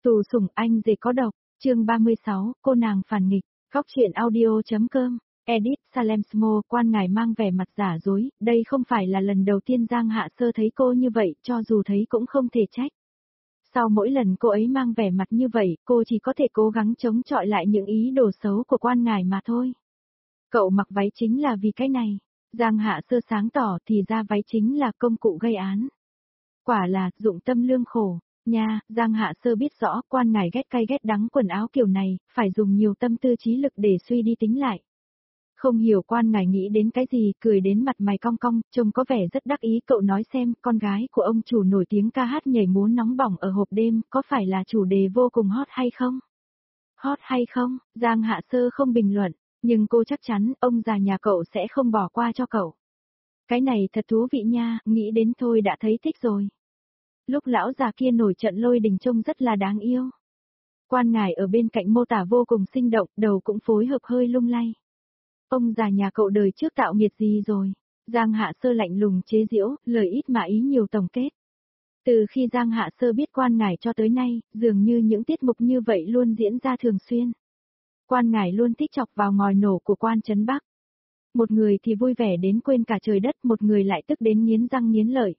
Tù sủng anh rể có độc, chương 36, cô nàng phản nghịch, khóc chuyện audio.com, edit Salemsmo. Quan ngài mang vẻ mặt giả dối, đây không phải là lần đầu tiên Giang Hạ Sơ thấy cô như vậy, cho dù thấy cũng không thể trách. Sau mỗi lần cô ấy mang vẻ mặt như vậy, cô chỉ có thể cố gắng chống chọi lại những ý đồ xấu của quan ngài mà thôi. Cậu mặc váy chính là vì cái này. Giang Hạ Sơ sáng tỏ thì ra váy chính là công cụ gây án. Quả là dụng tâm lương khổ. Nha, Giang Hạ Sơ biết rõ quan ngài ghét cay ghét đắng quần áo kiểu này, phải dùng nhiều tâm tư trí lực để suy đi tính lại. Không hiểu quan ngài nghĩ đến cái gì, cười đến mặt mày cong cong, trông có vẻ rất đắc ý. Cậu nói xem, con gái của ông chủ nổi tiếng ca hát nhảy múa nóng bỏng ở hộp đêm, có phải là chủ đề vô cùng hot hay không? Hot hay không, Giang Hạ Sơ không bình luận, nhưng cô chắc chắn ông già nhà cậu sẽ không bỏ qua cho cậu. Cái này thật thú vị nha, nghĩ đến thôi đã thấy thích rồi. Lúc lão già kia nổi trận lôi đình trông rất là đáng yêu. Quan ngài ở bên cạnh mô tả vô cùng sinh động, đầu cũng phối hợp hơi lung lay. Ông già nhà cậu đời trước tạo nghiệt gì rồi? Giang Hạ Sơ lạnh lùng chế giễu, lời ít mà ý nhiều tổng kết. Từ khi Giang Hạ Sơ biết quan ngài cho tới nay, dường như những tiết mục như vậy luôn diễn ra thường xuyên. Quan ngài luôn thích chọc vào ngòi nổ của quan trấn Bắc. Một người thì vui vẻ đến quên cả trời đất, một người lại tức đến nghiến răng nghiến lợi.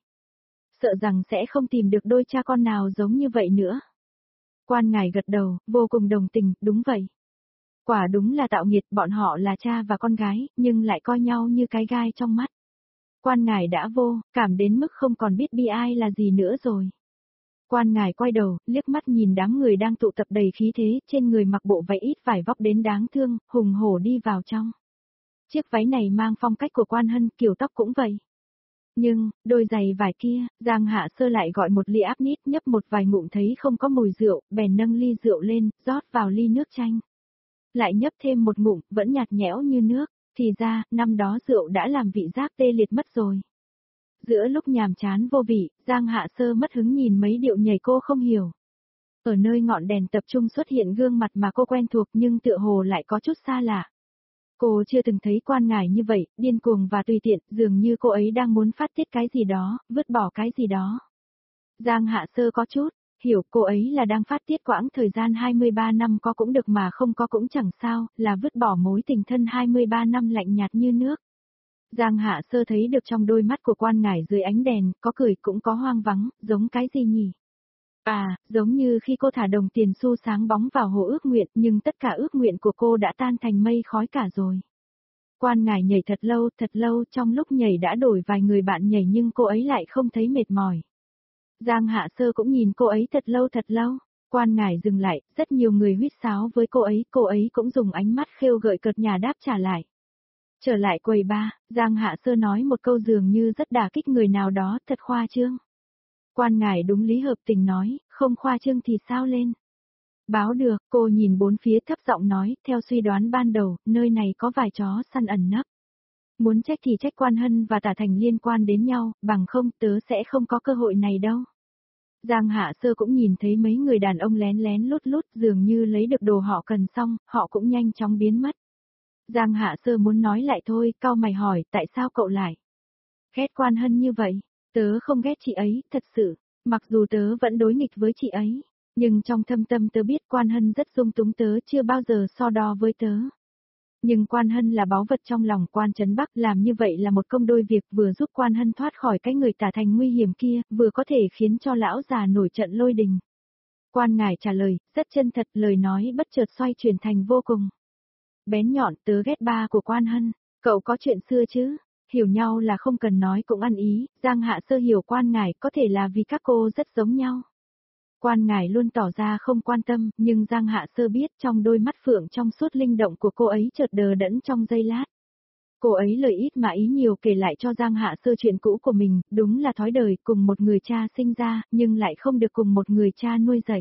Sợ rằng sẽ không tìm được đôi cha con nào giống như vậy nữa. Quan ngài gật đầu, vô cùng đồng tình, đúng vậy. Quả đúng là tạo nghiệt, bọn họ là cha và con gái, nhưng lại coi nhau như cái gai trong mắt. Quan ngài đã vô, cảm đến mức không còn biết bi ai là gì nữa rồi. Quan ngài quay đầu, liếc mắt nhìn đám người đang tụ tập đầy khí thế, trên người mặc bộ váy ít vải vóc đến đáng thương, hùng hổ đi vào trong. Chiếc váy này mang phong cách của quan hân, kiểu tóc cũng vậy. Nhưng, đôi giày vải kia, Giang Hạ Sơ lại gọi một ly áp nít, nhấp một vài ngụm thấy không có mùi rượu, bèn nâng ly rượu lên, rót vào ly nước chanh. Lại nhấp thêm một ngụm, vẫn nhạt nhẽo như nước, thì ra, năm đó rượu đã làm vị giác tê liệt mất rồi. Giữa lúc nhàm chán vô vị, Giang Hạ Sơ mất hứng nhìn mấy điệu nhảy cô không hiểu. Ở nơi ngọn đèn tập trung xuất hiện gương mặt mà cô quen thuộc nhưng tựa hồ lại có chút xa lạ. Cô chưa từng thấy quan ngài như vậy, điên cuồng và tùy tiện, dường như cô ấy đang muốn phát tiết cái gì đó, vứt bỏ cái gì đó. Giang Hạ Sơ có chút, hiểu cô ấy là đang phát tiết quãng thời gian 23 năm có cũng được mà không có cũng chẳng sao, là vứt bỏ mối tình thân 23 năm lạnh nhạt như nước. Giang Hạ Sơ thấy được trong đôi mắt của quan ngài dưới ánh đèn, có cười cũng có hoang vắng, giống cái gì nhỉ? À, giống như khi cô thả đồng tiền xu sáng bóng vào hồ ước nguyện, nhưng tất cả ước nguyện của cô đã tan thành mây khói cả rồi. Quan ngài nhảy thật lâu, trong lúc nhảy đã đổi vài người bạn nhảy nhưng cô ấy lại không thấy mệt mỏi. Giang Hạ Sơ cũng nhìn cô ấy thật lâu. Quan ngài dừng lại, rất nhiều người huýt sáo với cô ấy cũng dùng ánh mắt khêu gợi cợt nhả đáp trả lại. Trở lại quầy bar, Giang Hạ Sơ nói một câu dường như rất đả kích người nào đó, thật khoa trương. Quan ngài đúng lý hợp tình nói, không khoa trương thì sao lên. Báo được, cô nhìn bốn phía thấp giọng nói, theo suy đoán ban đầu, nơi này có vài chó săn ẩn nấp. Muốn trách thì trách quan hân và tả thành liên quan đến nhau, bằng không tớ sẽ không có cơ hội này đâu. Giang Hạ Sơ cũng nhìn thấy mấy người đàn ông lén lén lút dường như lấy được đồ họ cần xong, họ cũng nhanh chóng biến mất. Giang Hạ Sơ muốn nói lại thôi, cau mày hỏi, tại sao cậu lại ghét quan hân như vậy? Tớ không ghét chị ấy, thật sự, mặc dù tớ vẫn đối nghịch với chị ấy, nhưng trong thâm tâm tớ biết quan hân rất dung túng tớ, chưa bao giờ so đo với tớ. Nhưng quan hân là báu vật trong lòng quan trấn Bắc, làm như vậy là một công đôi việc, vừa giúp quan hân thoát khỏi cái người tả thành nguy hiểm kia, vừa có thể khiến cho lão già nổi trận lôi đình. Quan ngài trả lời, rất chân thật, lời nói bất chợt xoay chuyển thành vô cùng bén nhọn, tớ ghét ba của quan hân, cậu có chuyện xưa chứ? Hiểu nhau là không cần nói cũng ăn ý, Giang Hạ Sơ hiểu quan ngài có thể là vì các cô rất giống nhau. Quan ngài luôn tỏ ra không quan tâm, nhưng Giang Hạ Sơ biết trong đôi mắt phượng trong suốt linh động của cô ấy chợt đờ đẫn trong giây lát. Cô ấy lời ít mà ý nhiều kể lại cho Giang Hạ Sơ chuyện cũ của mình, đúng là thói đời, cùng một người cha sinh ra, nhưng lại không được cùng một người cha nuôi dạy.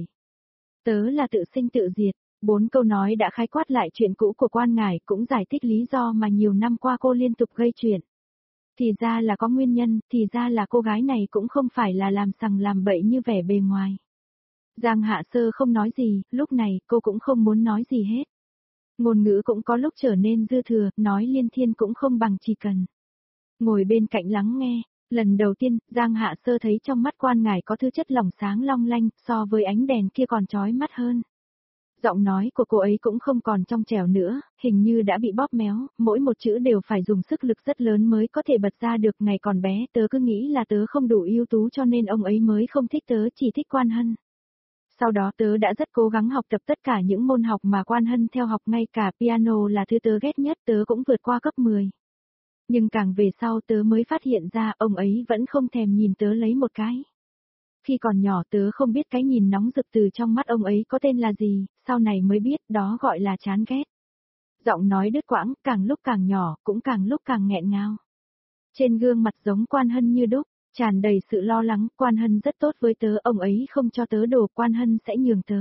Tớ là tự sinh tự diệt. 4 câu nói đã khái quát lại chuyện cũ của quan ngài, cũng giải thích lý do mà nhiều năm qua cô liên tục gây chuyện. Thì ra là có nguyên nhân, thì ra là cô gái này cũng không phải là làm sằng làm bậy như vẻ bề ngoài. Giang Hạ Sơ không nói gì, lúc này cô cũng không muốn nói gì hết. Ngôn ngữ cũng có lúc trở nên dư thừa, nói liên thiên cũng không bằng chỉ cần ngồi bên cạnh lắng nghe. Lần đầu tiên, Giang Hạ Sơ thấy trong mắt quan ngải có thứ chất lỏng sáng long lanh, so với ánh đèn kia còn chói mắt hơn. Giọng nói của cô ấy cũng không còn trong trẻo nữa, hình như đã bị bóp méo, mỗi một chữ đều phải dùng sức lực rất lớn mới có thể bật ra được. Ngày còn bé tớ cứ nghĩ là tớ không đủ ưu tú cho nên ông ấy mới không thích tớ, chỉ thích Quan Hân. Sau đó tớ đã rất cố gắng học tập tất cả những môn học mà Quan Hân theo học, ngay cả piano là thứ tớ ghét nhất tớ cũng vượt qua cấp 10. Nhưng càng về sau tớ mới phát hiện ra ông ấy vẫn không thèm nhìn tớ lấy một cái. Khi còn nhỏ tớ không biết cái nhìn nóng rực từ trong mắt ông ấy có tên là gì, sau này mới biết đó gọi là chán ghét. Giọng nói đứt quãng, càng lúc càng nhỏ, cũng càng lúc càng nghẹn ngào. Trên gương mặt giống Quan Hân như đúc, tràn đầy sự lo lắng. Quan Hân rất tốt với tớ, ông ấy không cho tớ đồ, Quan Hân sẽ nhường tớ.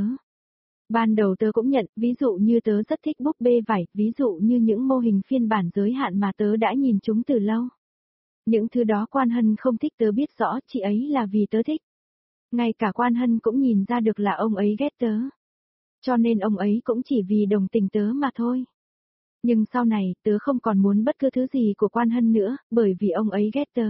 Ban đầu tớ cũng nhận, ví dụ như tớ rất thích búp bê vải, ví dụ như những mô hình phiên bản giới hạn mà tớ đã nhìn chúng từ lâu. Những thứ đó Quan Hân không thích, tớ biết rõ, chị ấy là vì tớ thích. Ngay cả Quan Hân cũng nhìn ra được là ông ấy ghét tớ. Cho nên ông ấy cũng chỉ vì đồng tình tớ mà thôi. Nhưng sau này, tớ không còn muốn bất cứ thứ gì của Quan Hân nữa, bởi vì ông ấy ghét tớ.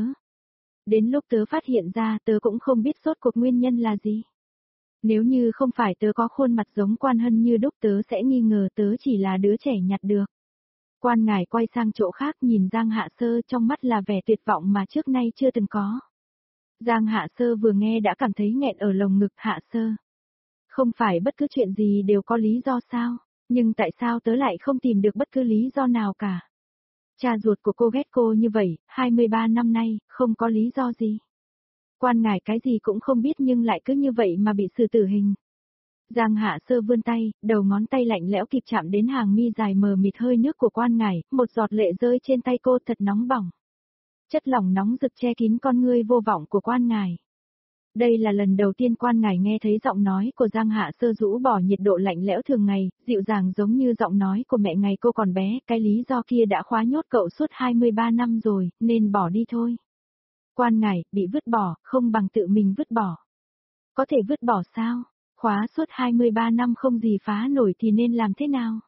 Đến lúc tớ phát hiện ra, tớ cũng không biết rốt cuộc nguyên nhân là gì. Nếu như không phải tớ có khuôn mặt giống Quan Hân như đúc, tớ sẽ nghi ngờ tớ chỉ là đứa trẻ nhặt được. Quan ngải quay sang chỗ khác, nhìn Giang Hạ Sơ, trong mắt là vẻ tuyệt vọng mà trước nay chưa từng có. Giang Hạ Sơ vừa nghe đã cảm thấy nghẹn ở lồng ngực. Hạ Sơ, không phải bất cứ chuyện gì đều có lý do sao, nhưng tại sao tớ lại không tìm được bất cứ lý do nào cả. Cha ruột của cô ghét cô như vậy, 23 năm nay, không có lý do gì. Quan ngải cái gì cũng không biết nhưng lại cứ như vậy mà bị xử tử hình. Giang Hạ Sơ vươn tay, đầu ngón tay lạnh lẽo kịp chạm đến hàng mi dài mờ mịt hơi nước của quan ngải, một giọt lệ rơi trên tay cô thật nóng bỏng. Chất lỏng nóng rực che kín con ngươi vô vọng của quan ngải. Đây là lần đầu tiên quan ngải nghe thấy giọng nói của Giang Hạ Sơ rũ bỏ nhiệt độ lạnh lẽo thường ngày, dịu dàng giống như giọng nói của mẹ ngày cô còn bé. Cái lý do kia đã khóa nhốt cậu suốt 23 năm rồi, nên bỏ đi thôi. Quan ngải, bị vứt bỏ, không bằng tự mình vứt bỏ. Có thể vứt bỏ sao? Khóa suốt 23 năm không gì phá nổi thì nên làm thế nào?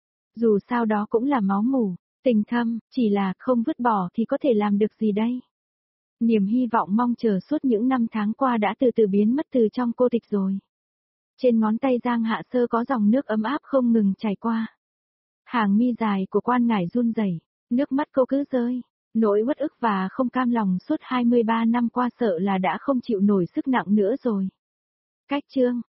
Dù sao đó cũng là máu mủ, tình thâm, chỉ là không vứt bỏ thì có thể làm được gì đây? Niềm hy vọng mong chờ suốt những năm tháng qua đã từ từ biến mất từ trong cô tịch rồi. Trên ngón tay Giang Hạ Sơ có dòng nước ấm áp không ngừng chảy qua. Hàng mi dài của quan ngải run rẩy, nước mắt cô cứ rơi. Nỗi uất ức và không cam lòng suốt 23 năm qua sợ là đã không chịu nổi sức nặng nữa rồi. Cách chương